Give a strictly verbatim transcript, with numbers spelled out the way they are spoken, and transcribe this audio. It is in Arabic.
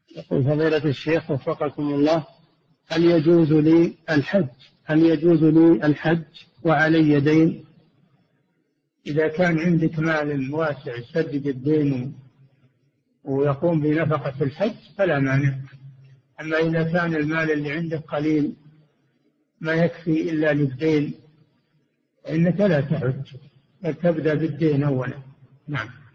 يقول فضيلة الشيخ وفقكم الله، هل يجوز لي الحج هل يجوز لي الحج وعلي دين؟ إذا كان عندك مال واسع يسدد الدين ويقوم بنفقة الحج فلا مانع. أما إذا كان المال اللي عندك قليل ما يكفي إلا للدين فإنك لا تحج، بل تبدأ بالدين أولا. نعم.